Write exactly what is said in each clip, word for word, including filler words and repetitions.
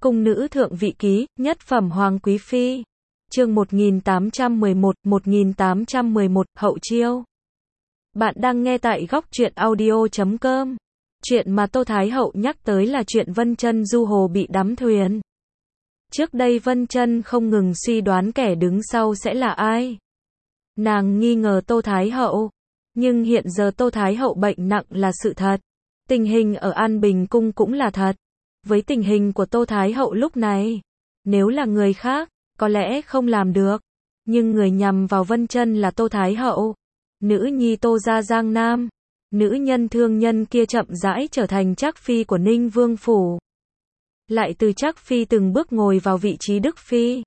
Cung nữ thượng vị ký, nhất phẩm hoàng quý phi. Chương một nghìn tám trăm mười một, một nghìn tám trăm mười một, hậu chiêu. Bạn đang nghe tại góc truyện audio chấm com. Chuyện mà Tô Thái Hậu nhắc tới là chuyện Vân Chân du hồ bị đắm thuyền. Trước đây Vân Chân không ngừng suy đoán kẻ đứng sau sẽ là ai. Nàng nghi ngờ Tô Thái Hậu, nhưng hiện giờ Tô Thái Hậu bệnh nặng là sự thật. Tình hình ở An Bình Cung cũng là thật. Với tình hình của Tô Thái Hậu lúc này, nếu là người khác, có lẽ không làm được. Nhưng người nhằm vào Vân Chân là Tô Thái Hậu, nữ nhi Tô gia Giang Nam, nữ nhân thương nhân kia chậm rãi trở thành trác phi của Ninh Vương phủ. Lại từ trác phi từng bước ngồi vào vị trí đức phi.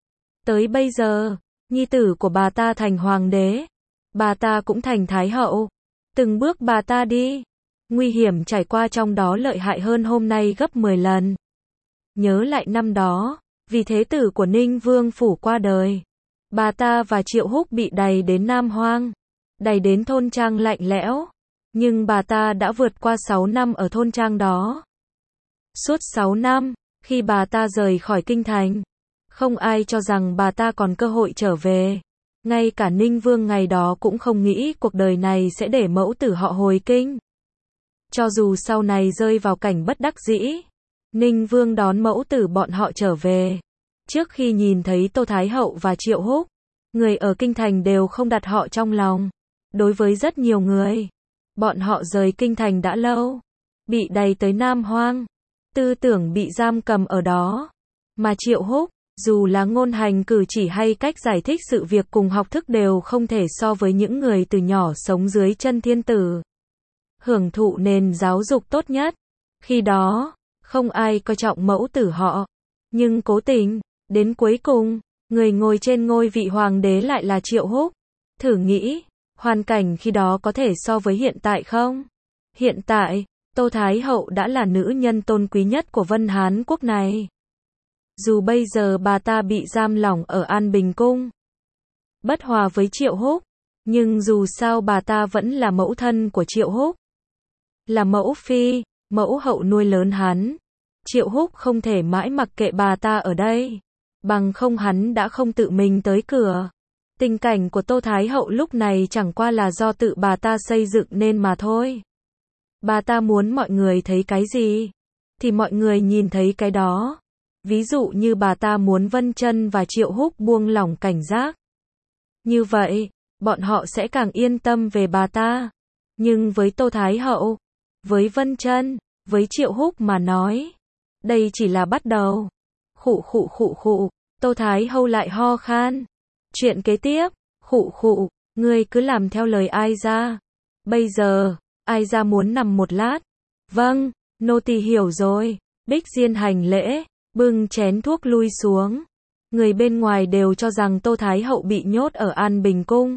Tới bây giờ, nhi tử của bà ta thành hoàng đế, bà ta cũng thành thái hậu. Từng bước bà ta đi, nguy hiểm trải qua trong đó lợi hại hơn hôm nay gấp mười lần. Nhớ lại năm đó, vì thế tử của Ninh Vương phủ qua đời, bà ta và Triệu Húc bị đày đến Nam Hoang, đày đến thôn trang lạnh lẽo, nhưng bà ta đã vượt qua sáu năm ở thôn trang đó. Suốt sáu năm, khi bà ta rời khỏi kinh thành, không ai cho rằng bà ta còn cơ hội trở về. Ngay cả Ninh Vương ngày đó cũng không nghĩ cuộc đời này sẽ để mẫu tử họ hồi kinh. Cho dù sau này rơi vào cảnh bất đắc dĩ, Ninh Vương đón mẫu tử bọn họ trở về. Trước khi nhìn thấy Tô Thái Hậu và Triệu Húc, người ở kinh thành đều không đặt họ trong lòng. Đối với rất nhiều người, bọn họ rời kinh thành đã lâu, bị đày tới Nam Hoang, tư tưởng bị giam cầm ở đó. Mà Triệu Húc, dù là ngôn hành cử chỉ hay cách giải thích sự việc cùng học thức đều không thể so với những người từ nhỏ sống dưới chân thiên tử, hưởng thụ nền giáo dục tốt nhất. Khi đó, không ai coi trọng mẫu tử họ, nhưng cố tình, đến cuối cùng, người ngồi trên ngôi vị hoàng đế lại là Triệu Húc. Thử nghĩ, hoàn cảnh khi đó có thể so với hiện tại không? Hiện tại, Tô Thái Hậu đã là nữ nhân tôn quý nhất của Vân Hán quốc này. Dù bây giờ bà ta bị giam lỏng ở An Bình Cung, bất hòa với Triệu Húc, nhưng dù sao bà ta vẫn là mẫu thân của Triệu Húc, là mẫu phi, mẫu hậu nuôi lớn hắn. Triệu Húc không thể mãi mặc kệ bà ta ở đây, bằng không hắn đã không tự mình tới cửa. Tình cảnh của Tô Thái Hậu lúc này chẳng qua là do tự bà ta xây dựng nên mà thôi. Bà ta muốn mọi người thấy cái gì, thì mọi người nhìn thấy cái đó. Ví dụ như bà ta muốn Vân Chân và Triệu Húc buông lỏng cảnh giác. Như vậy, bọn họ sẽ càng yên tâm về bà ta. Nhưng với Tô Thái Hậu, với Vân Chân, với Triệu Húc mà nói, đây chỉ là bắt đầu. Khụ khụ khụ khụ, Tô Thái Hậu lại ho khan. Chuyện kế tiếp, khụ khụ, ngươi cứ làm theo lời ai ra. Bây giờ, ai ra muốn nằm một lát? Vâng, nô tỳ hiểu rồi. Bích Diên hành lễ, bưng chén thuốc lui xuống. Người bên ngoài đều cho rằng Tô Thái Hậu bị nhốt ở An Bình Cung,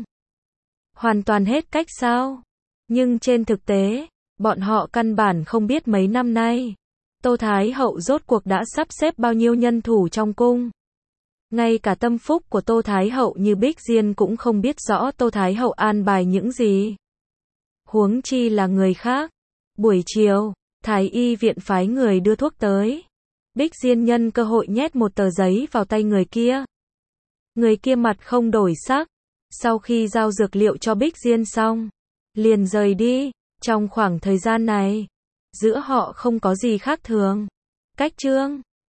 hoàn toàn hết cách sao? Nhưng trên thực tế, bọn họ căn bản không biết mấy năm nay, Tô Thái Hậu rốt cuộc đã sắp xếp bao nhiêu nhân thủ trong cung. Ngay cả tâm phúc của Tô Thái Hậu như Bích Diên cũng không biết rõ Tô Thái Hậu an bài những gì. Huống chi là người khác. Buổi chiều, Thái y viện phái người đưa thuốc tới. Bích Diên nhân cơ hội nhét một tờ giấy vào tay người kia. Người kia mặt không đổi sắc. Sau khi giao dược liệu cho Bích Diên xong, liền rời đi. Trong khoảng thời gian này, giữa họ không có gì khác thường. Cách trương,